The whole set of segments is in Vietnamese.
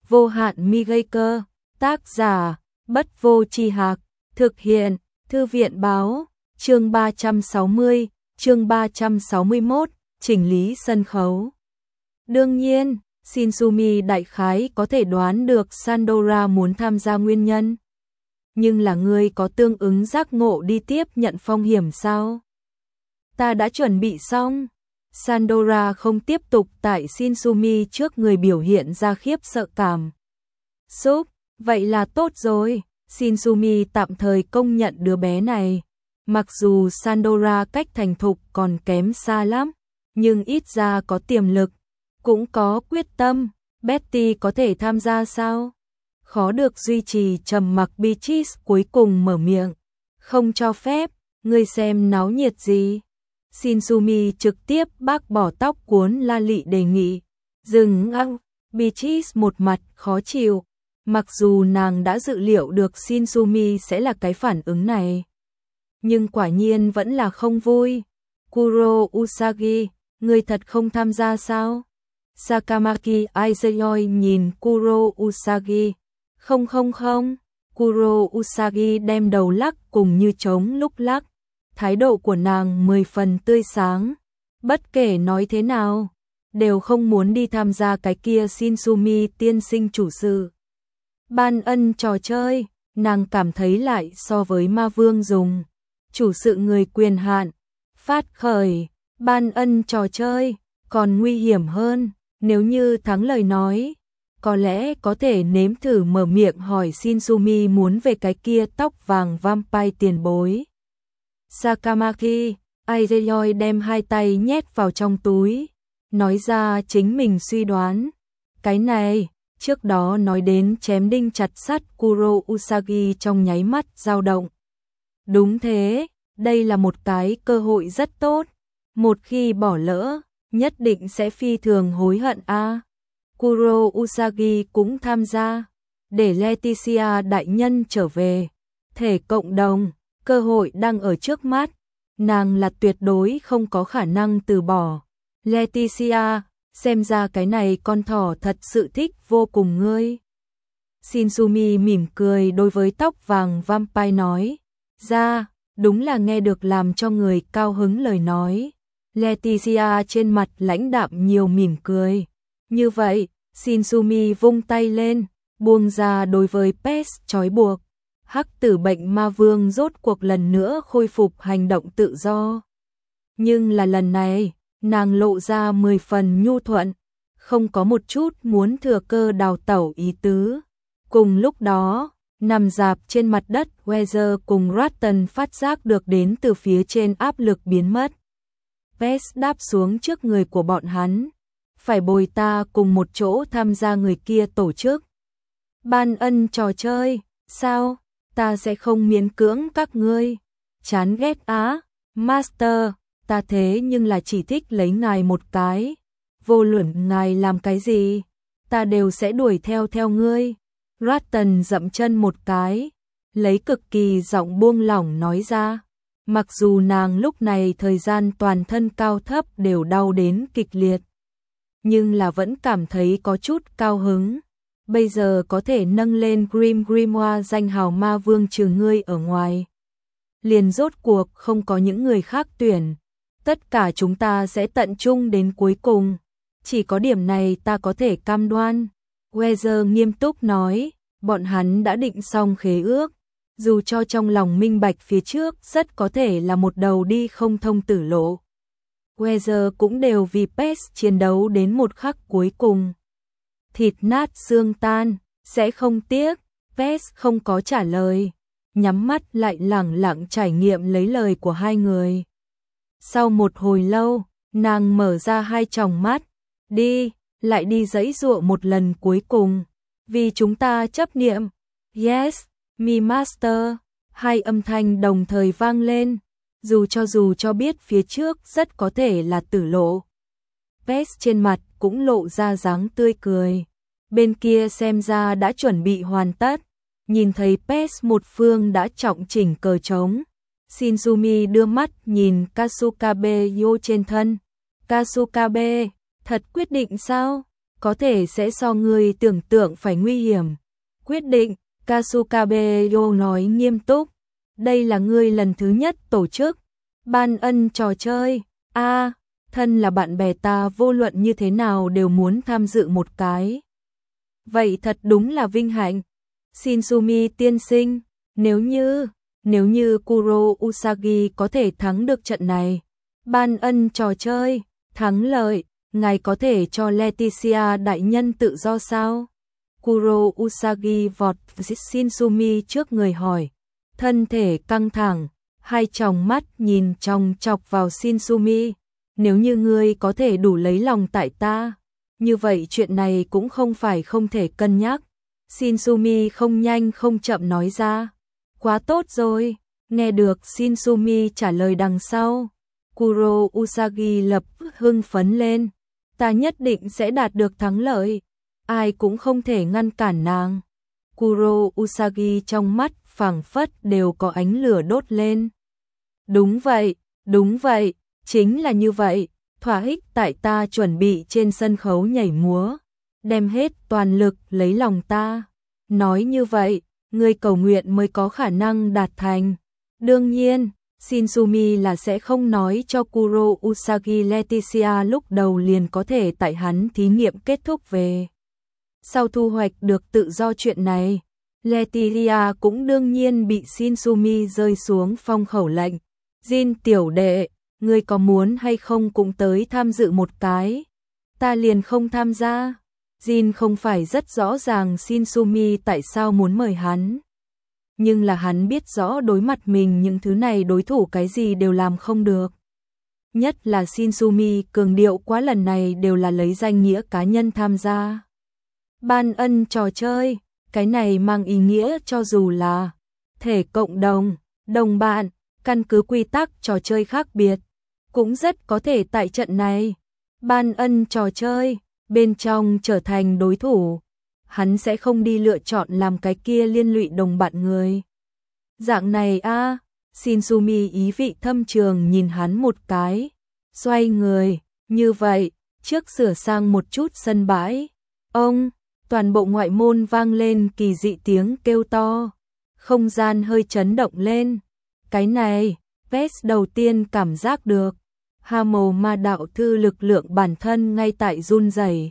Vô hạn mi gây cơ. Tác giả Bất Vô Tri Hạc. Thực hiện Thư viện Báo. Chương 360, chương 361, chỉnh lý sân khấu. Đương nhiên, Shinsumi đại khái có thể đoán được Sandora muốn tham gia nguyên nhân. Nhưng là ngươi có tương ứng giác ngộ đi tiếp nhận phong hiểm sao? Ta đã chuẩn bị xong. Sandora không tiếp tục tại Shinsumi trước người biểu hiện ra khiếp sợ cảm xúc. Vậy là tốt rồi. Shinsumi tạm thời công nhận đứa bé này. Mặc dù Sandora cách thành thục còn kém xa lắm, nhưng ít ra có tiềm lực, cũng có quyết tâm. Betty có thể tham gia sao? Khó được duy trì trầm mặc. Beatrice cuối cùng mở miệng. Không cho phép, ngươi xem náo nhiệt gì. Shinsumi trực tiếp bác bỏ tóc cuốn La Lị đề nghị. Dừng ngang. Beatrice một mặt khó chịu. Mặc dù nàng đã dự liệu được Shinsumi sẽ là cái phản ứng này, nhưng quả nhiên vẫn là không vui. Kuro Usagi, ngươi thật không tham gia sao? Sakamaki Aizuyoi nhìn Kuro Usagi. Không. Kuro Usagi đem đầu lắc cùng như trống lúc lắc. Thái độ của nàng 10 phần tươi sáng. Bất kể nói thế nào, đều không muốn đi tham gia cái kia. Shinsumi tiên sinh chủ sự ban ân trò chơi, nàng cảm thấy lại so với ma vương dùng chủ sự người quyền hạn phát khởi ban ân trò chơi còn nguy hiểm hơn. Nếu như thắng lời nói, có lẽ có thể nếm thử mở miệng hỏi Shinsumi muốn về cái kia tóc vàng vampire tiền bối. Sakamaki Aizuyoi đem hai tay nhét vào trong túi, nói ra chính mình suy đoán. Cái này, trước đó nói đến chém đinh chặt sắt. Kuro Usagi trong nháy mắt dao động. Đúng thế, đây là một cái cơ hội rất tốt. Một khi bỏ lỡ, nhất định sẽ phi thường hối hận a. Kuro Usagi cũng tham gia, để Leticia đại nhân trở về. Thể cộng đồng, cơ hội đang ở trước mắt, nàng là tuyệt đối không có khả năng từ bỏ. Leticia, xem ra cái này con thỏ thật sự thích vô cùng ngươi. Shinsumi mỉm cười đối với tóc vàng vampire nói ra, đúng là nghe được làm cho người cao hứng lời nói. Leticia trên mặt lãnh đạm nhiều mỉm cười. Như vậy, Shinsumi vung tay lên, buông ra đối với Pest trói buộc. Hắc tử bệnh ma vương rốt cuộc lần nữa khôi phục hành động tự do. Nhưng là lần này, nàng lộ ra 10 phần nhu thuận, không có một chút muốn thừa cơ đào tẩu ý tứ. Cùng lúc đó, nằm dạp trên mặt đất, Weather cùng Ratton phát giác được đến từ phía trên áp lực biến mất. Pest đáp xuống trước người của bọn hắn. Phải bồi ta cùng một chỗ tham gia người kia tổ chức ban ân trò chơi, sao? Ta sẽ không miễn cưỡng các ngươi. Chán ghét á, Master, ta thế nhưng là chỉ thích lấy ngài một cái. Vô luận ngài làm cái gì, ta đều sẽ đuổi theo ngươi. Ratton dậm chân một cái, lấy cực kỳ giọng buông lỏng nói ra. Mặc dù nàng lúc này thời gian toàn thân cao thấp đều đau đến kịch liệt, nhưng là vẫn cảm thấy có chút cao hứng. Bây giờ có thể nâng lên Grimoire danh hào ma vương trừ ngươi ở ngoài, liền rốt cuộc không có những người khác tuyển. Tất cả chúng ta sẽ tận trung đến cuối cùng. Chỉ có điểm này ta có thể cam đoan. Weather nghiêm túc nói, bọn hắn đã định xong khế ước. Dù cho trong lòng minh bạch phía trước rất có thể là một đầu đi không thông tử lộ. Weather cũng đều vì Pest chiến đấu đến một khắc cuối cùng. Thịt nát xương tan, sẽ không tiếc. Pest không có trả lời, nhắm mắt lại lẳng lặng trải nghiệm lấy lời của hai người. Sau một hồi lâu, nàng mở ra hai tròng mắt. Đi, lại đi giãy giụa một lần cuối cùng. Vì chúng ta chấp niệm. Yes, me master. Hai âm thanh đồng thời vang lên. Dù cho biết phía trước rất có thể là tử lộ. Pest trên mặt cũng lộ ra dáng tươi cười. Bên kia xem ra đã chuẩn bị hoàn tất. Nhìn thấy Pest một phương đã trọng chỉnh cờ trống. Shinsumi đưa mắt nhìn Kasukabe yo trên thân. Kasukabe, thật quyết định sao? có thể sẽ so ngươi tưởng tượng phải nguy hiểm. Quyết định, Kasukabeyo nói nghiêm túc. Đây là ngươi lần thứ nhất tổ chức ban ân trò chơi. Thân là bạn bè ta vô luận như thế nào đều muốn tham dự một cái. Vậy thật đúng là vinh hạnh. Shinsumi tiên sinh, nếu như Kuro Usagi có thể thắng được trận này, ban ân trò chơi, thắng lợi, ngài có thể cho Leticia đại nhân tự do sao? Kuro Usagi vọt Shinsumi trước người hỏi, thân thể căng thẳng, hai tròng mắt nhìn chòng chọc vào Shinsumi. Nếu như ngươi có thể đủ lấy lòng tại ta, như vậy chuyện này cũng không phải không thể cân nhắc. Shinsumi không nhanh không chậm nói ra. Quá tốt rồi, nghe được Shinsumi trả lời đằng sau. Kuro Usagi lập hưng phấn lên. Ta nhất định sẽ đạt được thắng lợi. Ai cũng không thể ngăn cản nàng. Kuro Usagi trong mắt phảng phất đều có ánh lửa đốt lên. Đúng vậy, chính là như vậy. Thỏa ích tại ta chuẩn bị trên sân khấu nhảy múa, đem hết toàn lực lấy lòng ta. Nói như vậy, người cầu nguyện mới có khả năng đạt thành. Đương nhiên, Shinsumi là sẽ không nói cho Kuro Usagi Leticia lúc đầu liền có thể tại hắn thí nghiệm kết thúc về. Sau thu hoạch được tự do chuyện này, Leticia cũng đương nhiên bị Shinsumi rơi xuống phong khẩu lệnh. Jin tiểu đệ, ngươi có muốn hay không cũng tới tham dự một cái? Ta liền không tham gia. Jin không phải rất rõ ràng Shinsumi tại sao muốn mời hắn. Nhưng là hắn biết rõ đối mặt mình những thứ này đối thủ cái gì đều làm không được. Nhất là Shinsumi cường điệu quá lần này đều là lấy danh nghĩa cá nhân tham gia. Ban ân trò chơi, cái này mang ý nghĩa cho dù là thể cộng đồng, đồng bạn, căn cứ quy tắc trò chơi khác biệt, cũng rất có thể tại trận này. Ban ân trò chơi, bên trong trở thành đối thủ, hắn sẽ không đi lựa chọn làm cái kia liên lụy đồng bạn người. Dạng này Shinsumi ý vị thâm trường nhìn hắn một cái, xoay người, như vậy, trước sửa sang một chút sân bãi. Toàn bộ ngoại môn vang lên kỳ dị tiếng kêu to, không gian hơi chấn động lên. Cái này, Vest đầu tiên cảm giác được. Hamo ma đạo thư lực lượng bản thân ngay tại run rẩy.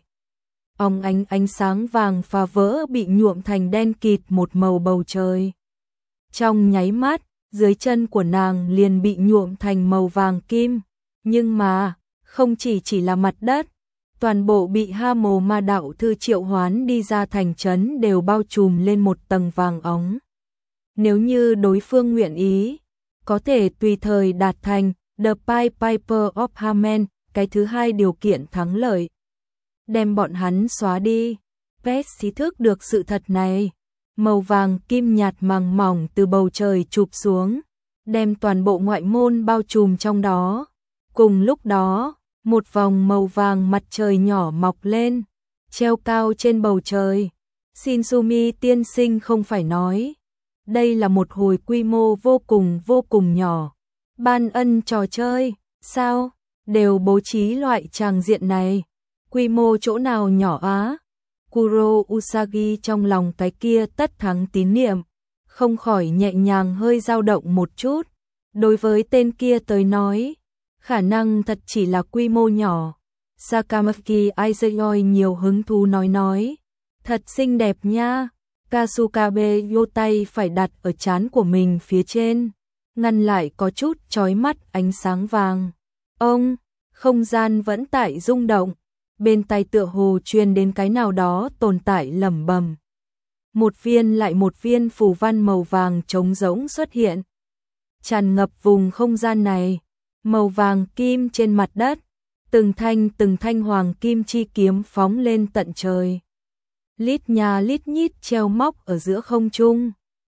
Ánh sáng vàng phá vỡ bị nhuộm thành đen kịt một màu bầu trời. Trong nháy mắt, dưới chân của nàng liền bị nhuộm thành màu vàng kim. Nhưng mà, không chỉ là mặt đất, toàn bộ bị Hamo ma đạo thư triệu hoán đi ra thành trấn đều bao trùm lên một tầng vàng óng. Nếu như đối phương nguyện ý, có thể tùy thời đạt thành The Piper of Hamen, cái thứ hai điều kiện thắng lợi. Đem bọn hắn xóa đi. Vest ý thức được sự thật này. Màu vàng kim nhạt màng mỏng từ bầu trời chụp xuống, đem toàn bộ ngoại môn bao trùm trong đó. Cùng lúc đó, một vòng màu vàng mặt trời nhỏ mọc lên, treo cao trên bầu trời. Shinsumi tiên sinh không phải nói. Đây là một hồi quy mô vô cùng nhỏ. Ban ân trò chơi, sao? Đều bố trí loại tràng diện này. Quy mô chỗ nào nhỏ á? Kuro Usagi trong lòng cái kia tất thắng tín niệm, không khỏi nhẹ nhàng hơi dao động một chút. Đối với tên kia tới nói, khả năng thật chỉ là quy mô nhỏ. Sakamaki Aizuyoi nhiều hứng thú nói. Thật xinh đẹp nha. Kasukabe vô tay phải đặt ở trán của mình phía trên, ngăn lại có chút chói mắt ánh sáng vàng. Không gian vẫn tại rung động, bên tai tựa hồ truyền đến cái nào đó tồn tại lẩm bẩm. Một viên lại một viên phù văn màu vàng trống rỗng xuất hiện, tràn ngập vùng không gian này. Màu vàng kim trên mặt đất, từng thanh hoàng kim chi kiếm phóng lên tận trời. Lít nhà lít nhít treo móc ở giữa không trung.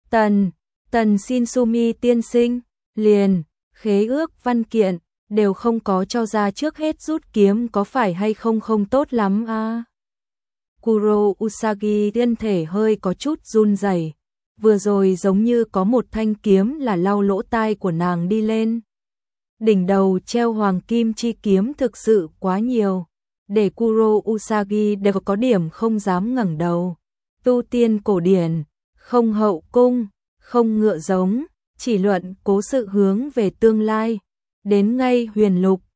Tần Shinsumi tiên sinh, liền, khế ước văn kiện, đều không có cho ra trước hết rút kiếm có phải hay không không tốt lắm à? Kuro Usagi thân thể hơi có chút run rẩy. Vừa rồi giống như có một thanh kiếm là lau lỗ tai của nàng đi lên. Đỉnh đầu treo hoàng kim chi kiếm thực sự quá nhiều. để Kuro Usagi đều có điểm không dám ngẩng đầu. Tu tiên cổ điển, không hậu cung, không ngựa giống, chỉ luận cố sự hướng về tương lai. Đến ngay huyền lục,